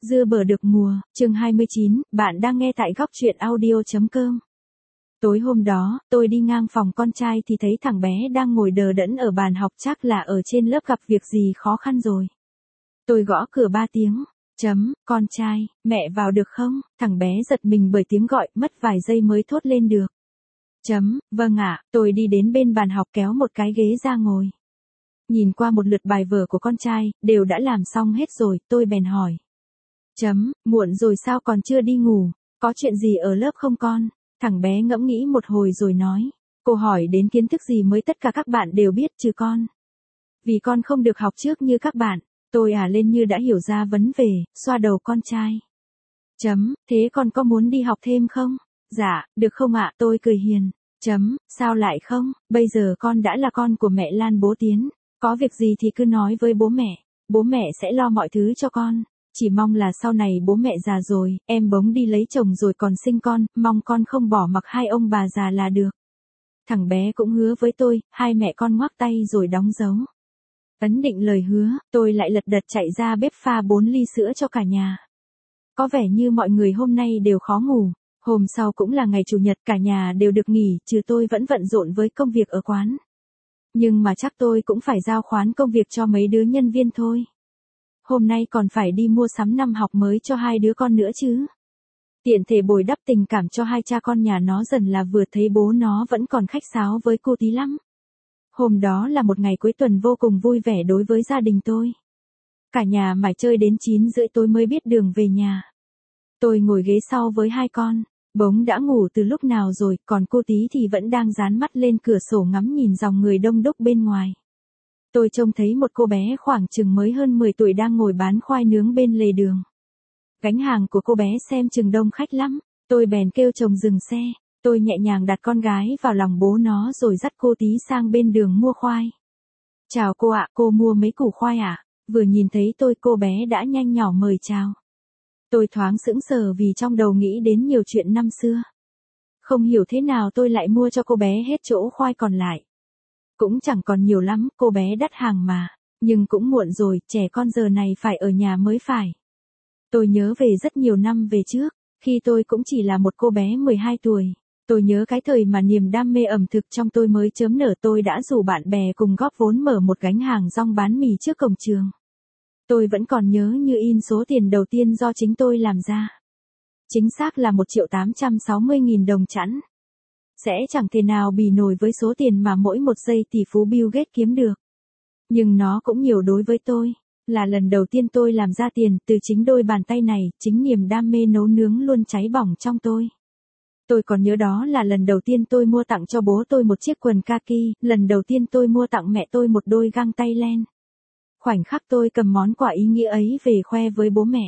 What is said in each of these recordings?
Dưa bở được mùa, chương 29, bạn đang nghe tại góc truyện audio.com. Tối hôm đó, tôi đi ngang phòng con trai thì thấy thằng bé đang ngồi đờ đẫn ở bàn học, chắc là ở trên lớp gặp việc gì khó khăn rồi. Tôi gõ cửa 3 tiếng. Con trai, mẹ vào được không? Thằng bé giật mình bởi tiếng gọi, mất vài giây mới thốt lên được. Vâng ạ, tôi đi đến bên bàn học kéo một cái ghế ra ngồi. Nhìn qua một lượt bài vở của con trai, đều đã làm xong hết rồi, tôi bèn hỏi. Muộn rồi sao còn chưa đi ngủ, có chuyện gì ở lớp không con? Thằng bé ngẫm nghĩ một hồi rồi nói, cô hỏi đến kiến thức gì mới tất cả các bạn đều biết chứ con. Vì con không được học trước như các bạn, tôi lên như đã hiểu ra vấn đề, xoa đầu con trai. Thế con có muốn đi học thêm không? Dạ, được không ạ, tôi cười hiền. Sao lại không, bây giờ con đã là con của mẹ Lan bố Tiến, có việc gì thì cứ nói với bố mẹ sẽ lo mọi thứ cho con. Chỉ mong là sau này bố mẹ già rồi, em bỗng đi lấy chồng rồi còn sinh con, mong con không bỏ mặc hai ông bà già là được. Thằng bé cũng hứa với tôi, hai mẹ con ngoắc tay rồi đóng dấu. Ấn định lời hứa, tôi lại lật đật chạy ra bếp pha 4 ly sữa cho cả nhà. Có vẻ như mọi người hôm nay đều khó ngủ, hôm sau cũng là ngày chủ nhật, cả nhà đều được nghỉ, trừ tôi vẫn bận rộn với công việc ở quán. Nhưng mà chắc tôi cũng phải giao khoán công việc cho mấy đứa nhân viên thôi. Hôm nay còn phải đi mua sắm năm học mới cho hai đứa con nữa chứ. Tiện thể bồi đắp tình cảm cho hai cha con nhà nó, dần là vừa thấy bố nó vẫn còn khách sáo với cô tí lắm. Hôm đó là một ngày cuối tuần vô cùng vui vẻ đối với gia đình tôi. Cả nhà mải chơi đến 9 rưỡi tối mới biết đường về nhà. Tôi ngồi ghế sau với hai con, bỗng đã ngủ từ lúc nào rồi, còn cô tí thì vẫn đang dán mắt lên cửa sổ ngắm nhìn dòng người đông đúc bên ngoài. Tôi trông thấy một cô bé khoảng chừng mới hơn 10 tuổi đang ngồi bán khoai nướng bên lề đường. Gánh hàng của cô bé xem chừng đông khách lắm, tôi bèn kêu chồng dừng xe, tôi nhẹ nhàng đặt con gái vào lòng bố nó rồi dắt cô tí sang bên đường mua khoai. Chào cô ạ, cô mua mấy củ khoai ạ? Vừa nhìn thấy tôi cô bé đã nhanh nhỏ mời chào. Tôi thoáng sững sờ vì trong đầu nghĩ đến nhiều chuyện năm xưa. Không hiểu thế nào tôi lại mua cho cô bé hết chỗ khoai còn lại. Cũng chẳng còn nhiều lắm, cô bé đắt hàng mà, nhưng cũng muộn rồi, trẻ con giờ này phải ở nhà mới phải. Tôi nhớ về rất nhiều năm về trước, khi tôi cũng chỉ là một cô bé 12 tuổi. Tôi nhớ cái thời mà niềm đam mê ẩm thực trong tôi mới chớm nở, tôi đã rủ bạn bè cùng góp vốn mở một gánh hàng rong bán mì trước cổng trường. Tôi vẫn còn nhớ như in số tiền đầu tiên do chính tôi làm ra. Chính xác là 1.860.000 đồng chẵn. Sẽ chẳng thể nào bì nổi với số tiền mà mỗi một giây tỷ phú Bill Gates kiếm được. Nhưng nó cũng nhiều đối với tôi. Là lần đầu tiên tôi làm ra tiền từ chính đôi bàn tay này, chính niềm đam mê nấu nướng luôn cháy bỏng trong tôi. Tôi còn nhớ đó là lần đầu tiên tôi mua tặng cho bố tôi một chiếc quần kaki, lần đầu tiên tôi mua tặng mẹ tôi một đôi găng tay len. Khoảnh khắc tôi cầm món quà ý nghĩa ấy về khoe với bố mẹ.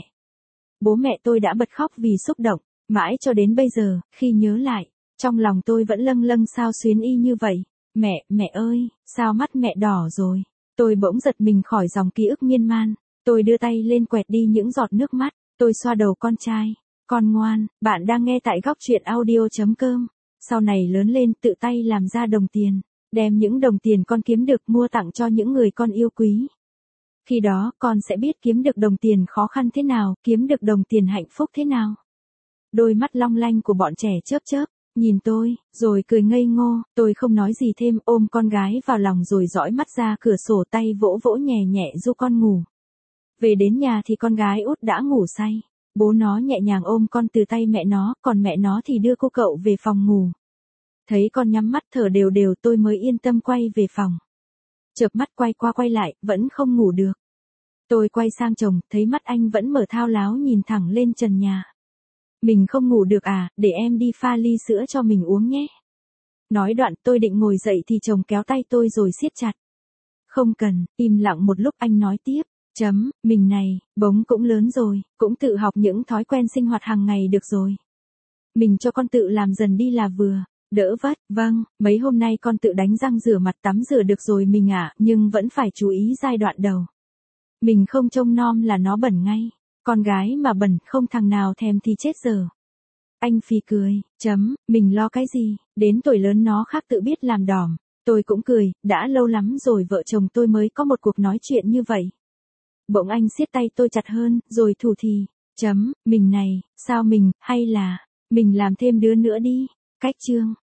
Bố mẹ tôi đã bật khóc vì xúc động, mãi cho đến bây giờ, khi nhớ lại, trong lòng tôi vẫn lâng lâng xao xuyến y như vậy. Mẹ ơi, sao mắt mẹ đỏ rồi? Tôi bỗng giật mình khỏi dòng ký ức miên man. Tôi đưa tay lên quẹt đi những giọt nước mắt. Tôi xoa đầu con trai. Con ngoan, bạn đang nghe tại góc truyện audio.com. Sau này lớn lên tự tay làm ra đồng tiền. Đem những đồng tiền con kiếm được mua tặng cho những người con yêu quý. Khi đó con sẽ biết kiếm được đồng tiền khó khăn thế nào, kiếm được đồng tiền hạnh phúc thế nào. Đôi mắt long lanh của bọn trẻ chớp chớp, nhìn tôi, rồi cười ngây ngô, tôi không nói gì thêm, ôm con gái vào lòng rồi dõi mắt ra cửa sổ, tay vỗ vỗ nhẹ nhẹ ru con ngủ. Về đến nhà thì con gái út đã ngủ say, bố nó nhẹ nhàng ôm con từ tay mẹ nó, còn mẹ nó thì đưa cô cậu về phòng ngủ. Thấy con nhắm mắt thở đều đều tôi mới yên tâm quay về phòng. Chợp mắt quay qua quay lại, vẫn không ngủ được. Tôi quay sang chồng, thấy mắt anh vẫn mở thao láo nhìn thẳng lên trần nhà. Mình không ngủ được à, để em đi pha ly sữa cho mình uống nhé. Nói đoạn tôi định ngồi dậy thì chồng kéo tay tôi rồi siết chặt. Không cần, im lặng một lúc anh nói tiếp. Mình này, bỗng cũng lớn rồi, cũng tự học những thói quen sinh hoạt hàng ngày được rồi. Mình cho con tự làm dần đi là vừa, đỡ vất. Vâng, mấy hôm nay con tự đánh răng rửa mặt tắm rửa được rồi mình ạ, nhưng vẫn phải chú ý giai đoạn đầu. Mình không trông nom là nó bẩn ngay. Con gái mà bẩn không thằng nào thèm thì chết giờ. Anh phì cười, mình lo cái gì, đến tuổi lớn nó khác tự biết làm đỏm. Tôi cũng cười, đã lâu lắm rồi vợ chồng tôi mới có một cuộc nói chuyện như vậy. Bỗng anh siết tay tôi chặt hơn, rồi thủ thì, Mình này, sao mình, hay là, mình làm thêm đứa nữa đi. Cách chương.